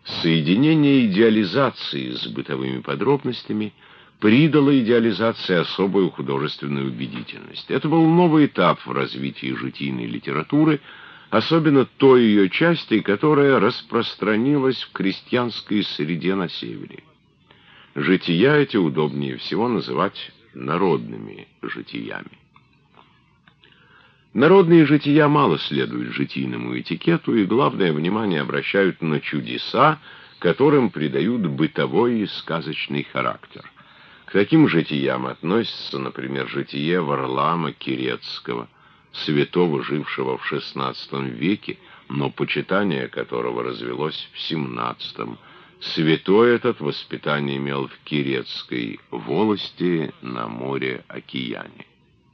Соединение идеализации с бытовыми подробностями придало идеализации особую художественную убедительность. Это был новый этап в развитии житийной литературы, особенно той ее части, которая распространилась в крестьянской среде на севере. Жития эти удобнее всего называть народными житиями. Народные жития мало следуют житийному этикету и главное внимание обращают на чудеса, которым придают бытовой и сказочный характер. К таким житиям относится, например, житие Варлаама Кирецкого, святого, жившего в XVI веке, но почитание которого развелось в XVII. Святой этот воспитание имел в Кирецкой волости на море Океане.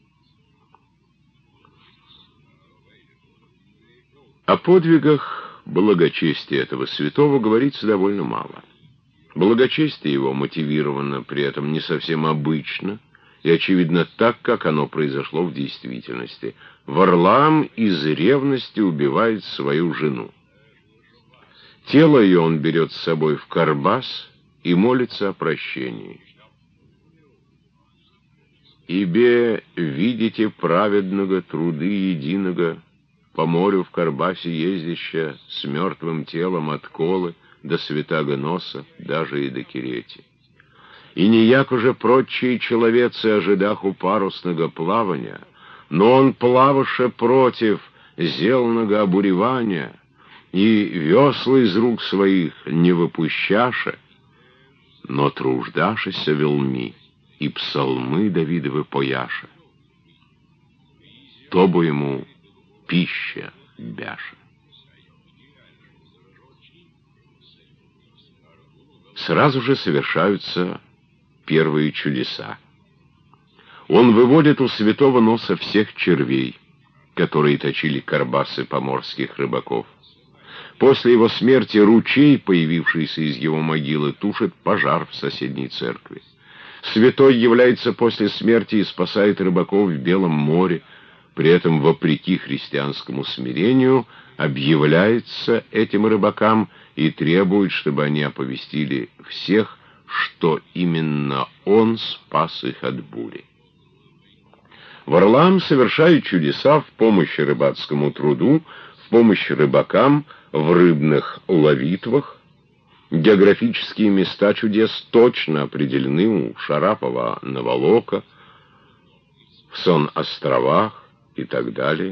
О подвигах благочестия этого святого говорится довольно мало. Благочестие его мотивировано при этом не совсем обычно и, очевидно, так, как оно произошло в действительности. Варлаам из ревности убивает свою жену. Тело ее он берет с собой в Карбас и молится о прощении. «Ибе видите праведного труды единого, по морю в Карбасе ездища, с мертвым телом от Колы до Святаго Носа, даже и до Кирети. И не як уже прочие человецы ожидаху парусного плавания, но он плаваше против зелного обуревания, и весла из рук своих не выпущаше, но труждашися велми, и псалмы Давидовы пояше. То бы ему пища бяша». Сразу же совершаются первые чудеса. Он выводит у Святого Носа всех червей, которые точили карбасы поморских рыбаков. После его смерти ручей, появившийся из его могилы, тушит пожар в соседней церкви. Святой является после смерти и спасает рыбаков в Белом море, при этом, вопреки христианскому смирению, объявляется этим рыбакам и требует, чтобы они оповестили всех, что именно он спас их от бури. Варлаам совершает чудеса в помощь рыбацкому труду, в помощь рыбакам в рыбных ловитвах. Географические места чудес точно определены у Шарапова Наволока, в Сон-островах и так далее.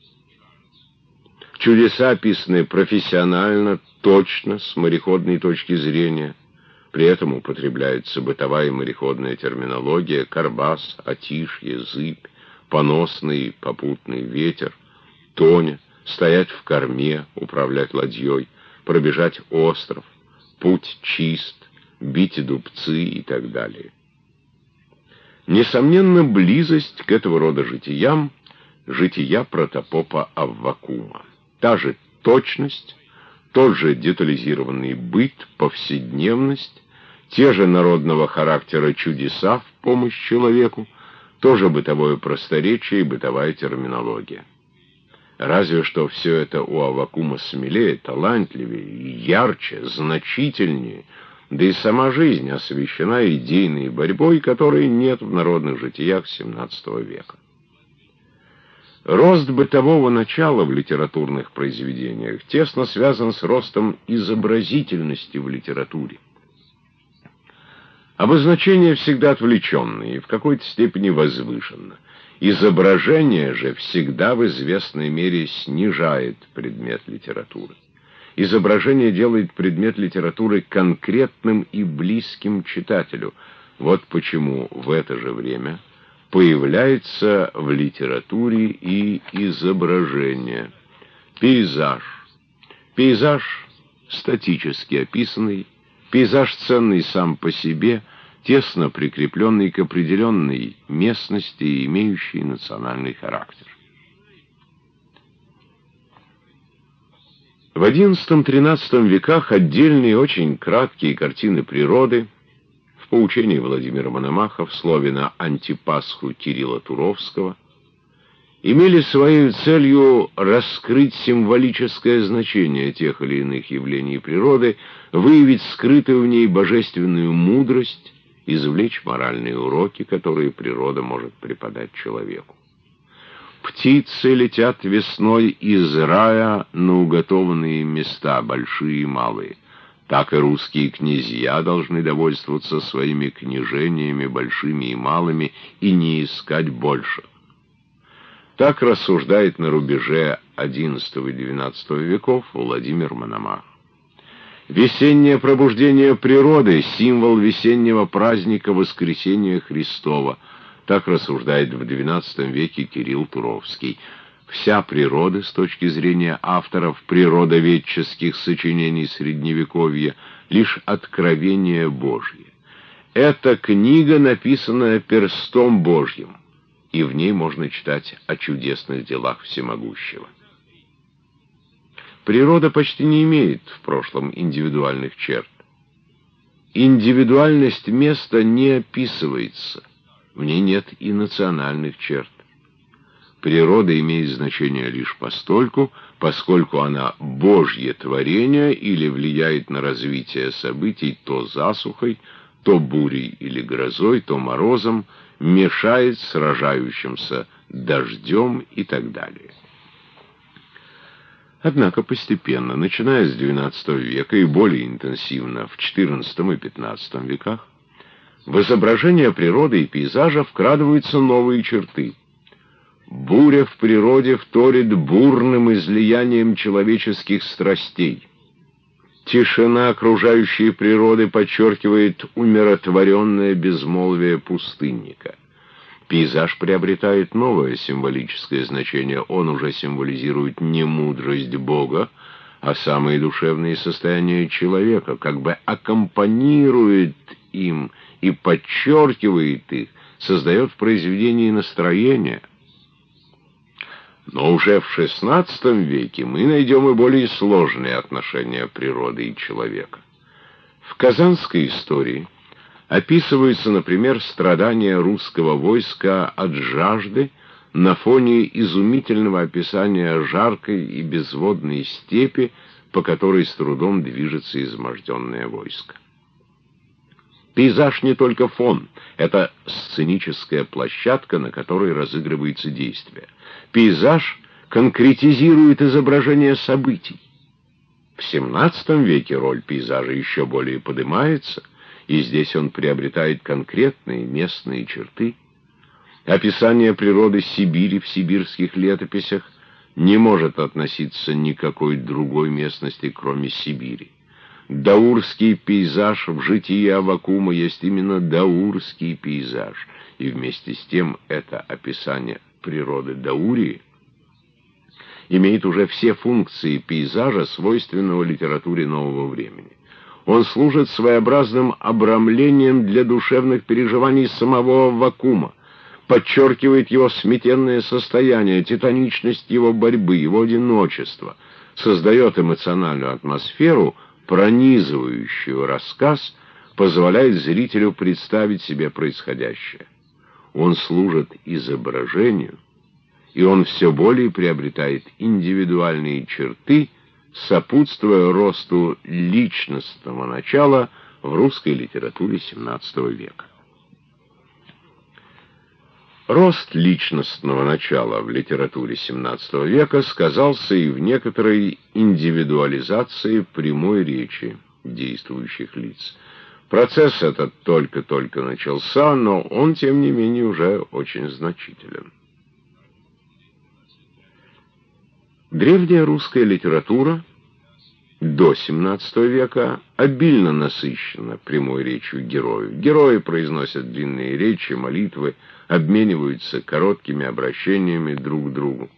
Чудеса описаны профессионально, точно, с мореходной точки зрения. При этом употребляется бытовая и мореходная терминология: карбас, отишье, зыбь, поносный попутный ветер, тоня, стоять в корме, управлять ладьей, пробежать остров, путь чист, бить дубцы и так далее. Несомненно, близость к этого рода житиям — жития протопопа Аввакума. Та же точность, тот же детализированный быт, повседневность, те же народного характера чудеса в помощь человеку, тоже бытовое просторечие и бытовая терминология. Разве что все это у Аввакума смелее, талантливее, ярче, значительнее, да и сама жизнь освещена идейной борьбой, которой нет в народных житиях XVII века. Рост бытового начала в литературных произведениях тесно связан с ростом изобразительности в литературе. Обозначение всегда отвлеченное и в какой-то степени возвышенно. Изображение же всегда в известной мере снижает предмет литературы. Изображение делает предмет литературы конкретным и близким читателю. Вот почему в это же время появляется в литературе и изображение. Пейзаж. Пейзаж статически описанный, пейзаж ценный сам по себе, тесно прикрепленный к определенной местности и имеющий национальный характер. В XI-XIII веках отдельные очень краткие картины природы в поучении Владимира Мономаха, в слове на антипасху Кирилла Туровского, имели своей целью раскрыть символическое значение тех или иных явлений природы, выявить скрытую в ней божественную мудрость, извлечь моральные уроки, которые природа может преподать человеку. Птицы летят весной из рая на уготованные места, большие и малые. Так и русские князья должны довольствоваться своими княжениями, большими и малыми, и не искать больше. Так рассуждает на рубеже XI и XII веков Владимир Мономах. Весеннее пробуждение природы — символ весеннего праздника Воскресения Христова. Так рассуждает в XII веке Кирилл Туровский. Вся природа, с точки зрения авторов природоведческих сочинений Средневековья, лишь откровение Божье. Эта книга, написанная перстом Божьим, и в ней можно читать о чудесных делах Всемогущего. Природа почти не имеет в прошлом индивидуальных черт. Индивидуальность места не описывается, в ней нет и национальных черт. Природа имеет значение лишь постольку, поскольку она Божье творение или влияет на развитие событий то засухой, то бурей или грозой, то морозом, мешает сражающимся дождем и так далее. Однако постепенно, начиная с XII века и более интенсивно в XIV и XV веках, в изображение природы и пейзажа вкрадываются новые черты. Буря в природе вторит бурным излиянием человеческих страстей. Тишина окружающей природы подчеркивает умиротворенное безмолвие пустынника. Пейзаж приобретает новое символическое значение. Он уже символизирует не мудрость Бога, а самые душевные состояния человека, как бы аккомпанирует им и подчеркивает их, создает в произведении настроение. Но уже в XVI веке мы найдем и более сложные отношения природы и человека. В Казанской истории описываются, например, страдания русского войска от жажды на фоне изумительного описания жаркой и безводной степи, по которой с трудом движется изможденное войско. Пейзаж не только фон, это сценическая площадка, на которой разыгрывается действие. Пейзаж конкретизирует изображение событий. В XVII веке роль пейзажа еще более поднимается, и здесь он приобретает конкретные местные черты. Описание природы Сибири в сибирских летописях не может относиться ни к какой другой местности, кроме Сибири. Даурский пейзаж в житии Аввакума есть именно даурский пейзаж, и вместе с тем это описание природы Даурии имеет уже все функции пейзажа, свойственного литературе нового времени. Он служит своеобразным обрамлением для душевных переживаний самого Аввакума, подчеркивает его сметенное состояние, титаничность его борьбы, его одиночество, создает эмоциональную атмосферу, пронизывающую рассказ, позволяет зрителю представить себе происходящее. Он служит изображению, и он все более приобретает индивидуальные черты, сопутствуя росту личностного начала в русской литературе XVII века. Рост личностного начала в литературе XVII века сказался и в некоторой индивидуализации прямой речи действующих лиц. Процесс этот только-только начался, но он, тем не менее, уже очень значителен. Древняя русская литература до XVII века обильно насыщена прямой речью героев. Герои произносят длинные речи, молитвы, обмениваются короткими обращениями друг к другу.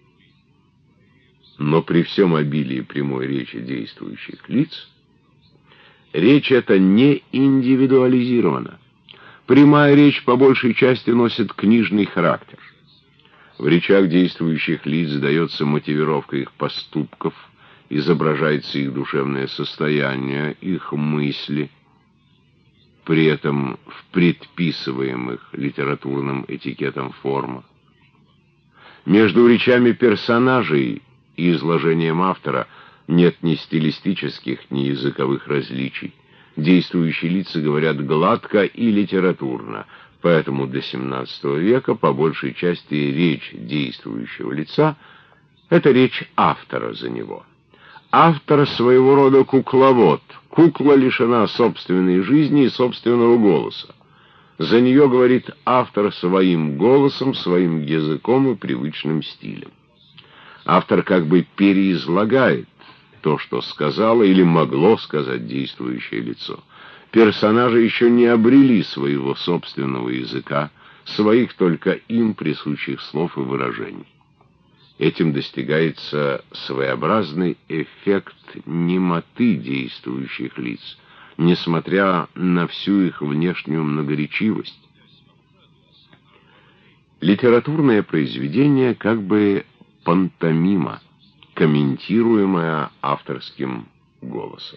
Но при всем обилии прямой речи действующих лиц, речь эта не индивидуализирована. Прямая речь по большей части носит книжный характер. В речах действующих лиц дается мотивировка их поступков, изображается их душевное состояние, их мысли, при этом в предписываемых литературным этикетом формах. Между речами персонажей и изложением автора нет ни стилистических, ни языковых различий. Действующие лица говорят гладко и литературно, поэтому до XVII века по большей части речь действующего лица — это речь автора за него. Автор своего рода кукловод. Кукла лишена собственной жизни и собственного голоса. За нее говорит автор своим голосом, своим языком и привычным стилем. Автор как бы переизлагает то, что сказало или могло сказать действующее лицо. Персонажи еще не обрели своего собственного языка, своих только им присущих слов и выражений. Этим достигается своеобразный эффект немоты действующих лиц, несмотря на всю их внешнюю многоречивость. Литературное произведение как бы пантомима, комментируемая авторским голосом.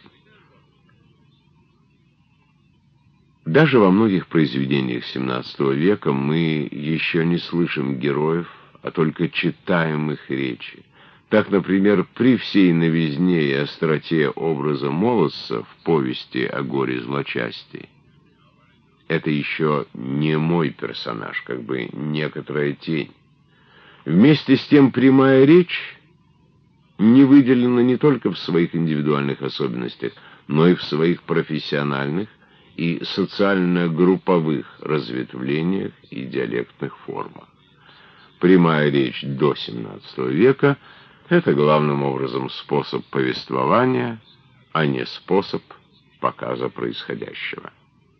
Даже во многих произведениях XVII века мы еще не слышим героев, а только читаем их речи. Так, например, при всей новизне и остроте образа молодца в повести о горе злочастии, это еще не мой персонаж, как бы некоторая тень. Вместе с тем прямая речь не выделена не только в своих индивидуальных особенностях, но и в своих профессиональных и социально-групповых разветвлениях и диалектных формах. Прямая речь до XVII века — это главным образом способ повествования, а не способ показа происходящего.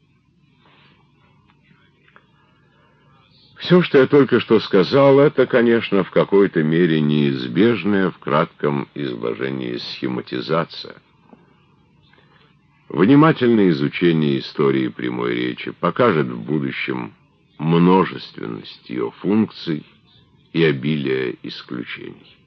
Все, что я только что сказал, это, конечно, в какой-то мере неизбежная в кратком изложении схематизация. Внимательное изучение истории прямой речи покажет в будущем множественность ее функций и обилие исключений.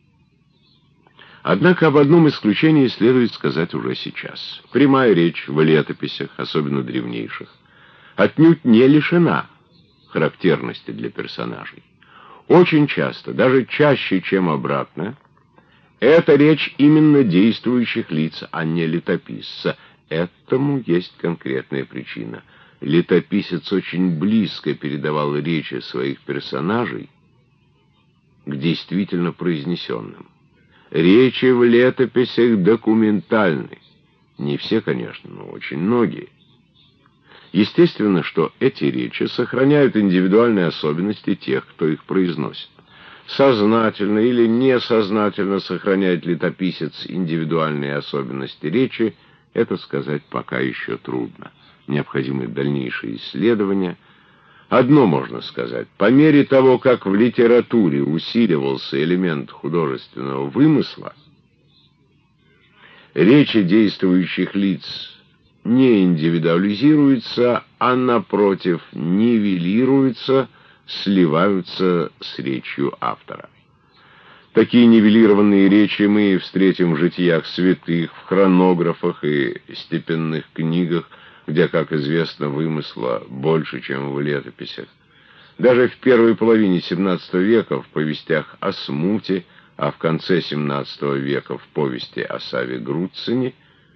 Однако об одном исключении следует сказать уже сейчас. Прямая речь в летописях, особенно древнейших, отнюдь не лишена характерности для персонажей. Очень часто, даже чаще, чем обратно, это речь именно действующих лиц, а не летописца. Этому есть конкретная причина. Летописец очень близко передавал речи своих персонажей к действительно произнесенным. Речи в летописях документальны. Не все, конечно, но очень многие. Естественно, что эти речи сохраняют индивидуальные особенности тех, кто их произносит. Сознательно или несознательно сохраняет летописец индивидуальные особенности речи, это сказать пока еще трудно. Необходимы дальнейшие исследования. Одно можно сказать: по мере того, как в литературе усиливался элемент художественного вымысла, речи действующих лиц не индивидуализируются, а напротив нивелируются, сливаются с речью автора. Такие нивелированные речи мы встретим в житиях святых, в хронографах и степенных книгах, где, как известно, вымысла больше, чем в летописях. Даже в первой половине XVII века в повестях о смуте, а в конце XVII века в повести о Саве Груцине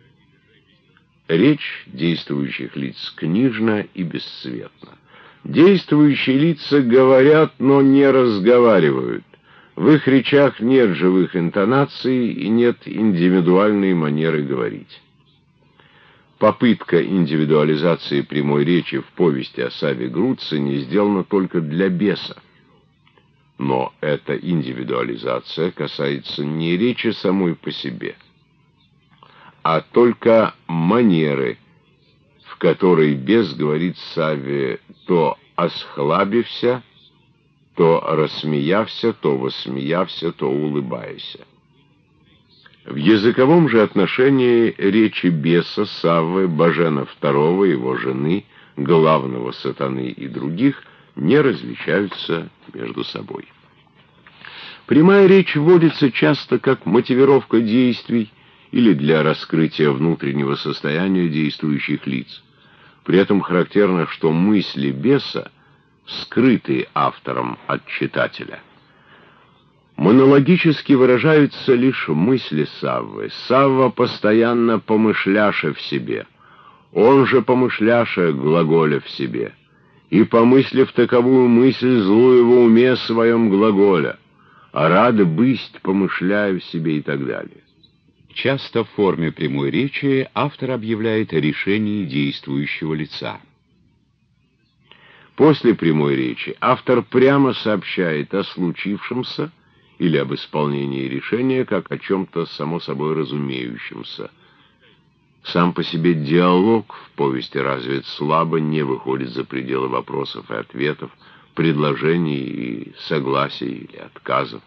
речь действующих лиц книжна и бесцветна. Действующие лица говорят, но не разговаривают. В их речах нет живых интонаций и нет индивидуальной манеры говорить. Попытка индивидуализации прямой речи в повести о Саве Груцине сделана только для беса. Но эта индивидуализация касается не речи самой по себе, а только манеры, в которой бес говорит Савве то осхлабився, то рассмеявся, то воссмеявся, то улыбаяся. В языковом же отношении речи беса, Саввы, Бажена II, его жены, главного сатаны и других не различаются между собой. Прямая речь вводится часто как мотивировка действий или для раскрытия внутреннего состояния действующих лиц. При этом характерно, что мысли беса скрыты автором от читателя. Монологически выражаются лишь мысли Саввы. Савва постоянно помышляша в себе. Он же помышляша глаголя в себе. И помыслив таковую мысль, злую в уме своем глаголя, а рады бысть помышляю в себе и так далее. Часто в форме прямой речи автор объявляет о решении действующего лица. После прямой речи автор прямо сообщает о случившемся или об исполнении решения, как о чем-то само собой разумеющемся. Сам по себе диалог в повести развит слабо, не выходит за пределы вопросов и ответов, предложений и согласий или отказов.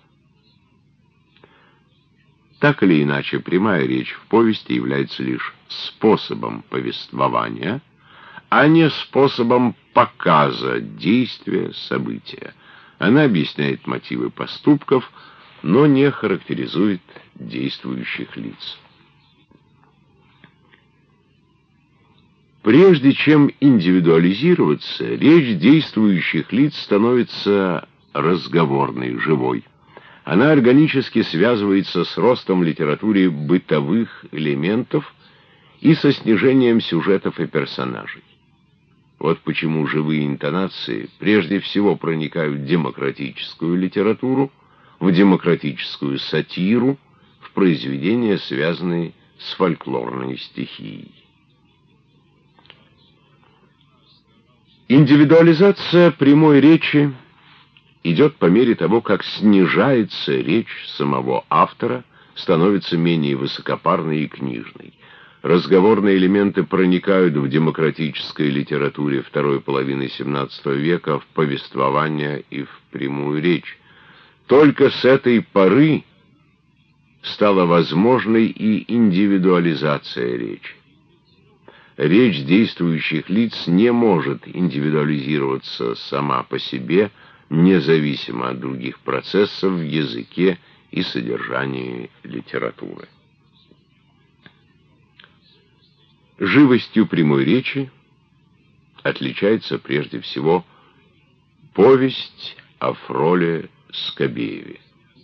Так или иначе, прямая речь в повести является лишь способом повествования, а не способом показа действия, события. Она объясняет мотивы поступков, но не характеризует действующих лиц. Прежде чем индивидуализироваться, речь действующих лиц становится разговорной, живой. Она органически связывается с ростом в литературе бытовых элементов и со снижением сюжетов и персонажей. Вот почему живые интонации прежде всего проникают в демократическую литературу, в демократическую сатиру, в произведения, связанные с фольклорной стихией. Индивидуализация прямой речи идет по мере того, как снижается речь самого автора, становится менее высокопарной и книжной. Разговорные элементы проникают в демократической литературе второй половины XVII века в повествование и в прямую речь. Только с этой поры стала возможной и индивидуализация речи. Речь действующих лиц не может индивидуализироваться сама по себе, независимо от других процессов в языке и содержании литературы. Живостью прямой речи отличается прежде всего повесть о Фроле Скобееве.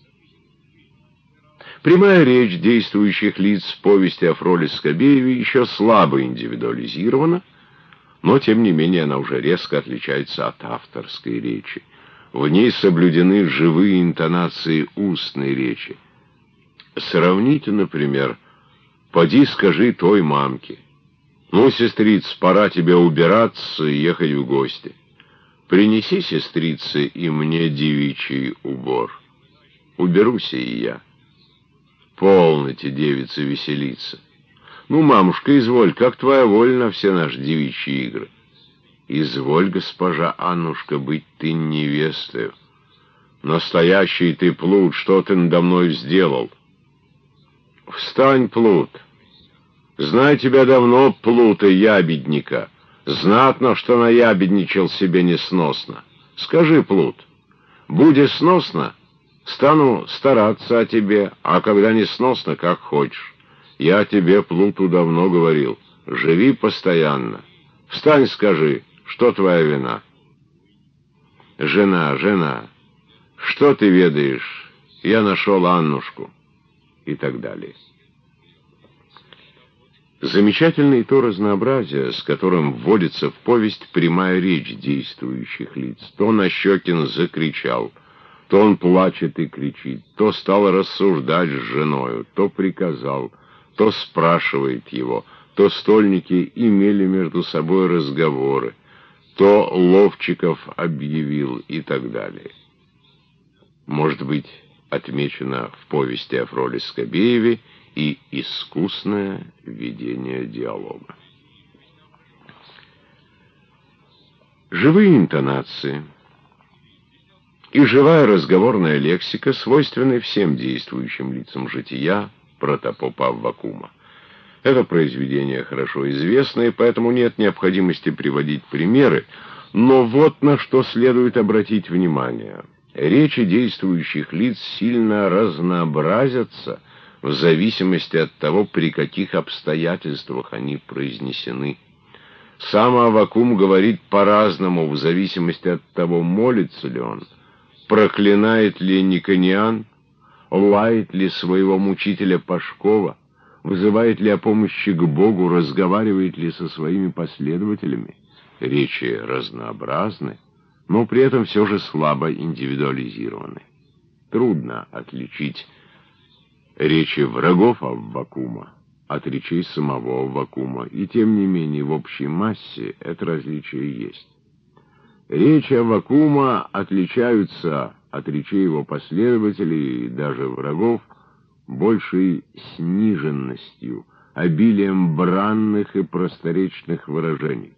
Прямая речь действующих лиц в повести о Фроле Скобееве еще слабо индивидуализирована, но тем не менее она уже резко отличается от авторской речи. В ней соблюдены живые интонации устной речи. Сравните, например, «Поди скажи той мамке». «Ну, сестрица, пора тебе убираться и ехать в гости. Принеси, сестрице, и мне девичий убор. Уберусь и я». «Полноте, девица, веселиться. Ну, мамушка, изволь, как твоя воля на все наши девичьи игры». «Изволь, госпожа Аннушка, быть ты невестою. Настоящий ты плут, что ты надо мной сделал?» «Встань, плут. Знаю тебя давно, плута ябедника. Знатно, что наябедничал себе несносно. Скажи, плут, буде сносно, стану стараться о тебе, а когда не сносно, как хочешь. Я тебе, плуту, давно говорил, живи постоянно. Встань, скажи, что твоя вина?» «Жена, жена, что ты ведаешь? Я нашел Аннушку». И так далее. Замечательно и то разнообразие, с которым вводится в повесть прямая речь действующих лиц. То Нащекин закричал, то он плачет и кричит, то стал рассуждать с женою, то приказал, то спрашивает его, то стольники имели между собой разговоры, то Ловчиков объявил и так далее. Может быть, отмечено в повести о Фроле Скобееве и искусное ведение диалога. Живые интонации и живая разговорная лексика свойственны всем действующим лицам жития протопопа Аввакума. Это произведение хорошо известно, и поэтому нет необходимости приводить примеры, но вот на что следует обратить внимание. Речи действующих лиц сильно разнообразятся в зависимости от того, при каких обстоятельствах они произнесены. Сам Аввакум говорит по-разному в зависимости от того, молится ли он, проклинает ли Никониан лает ли своего мучителя Пашкова, вызывает ли о помощи к Богу, разговаривает ли со своими последователями. Речи разнообразны, но при этом все же слабо индивидуализированы. Трудно отличить речи врагов Аввакума от речей самого Аввакума, и тем не менее в общей массе это различие есть. Речи Аввакума отличаются от речей его последователей и даже врагов большей сниженностью, обилием бранных и просторечных выражений.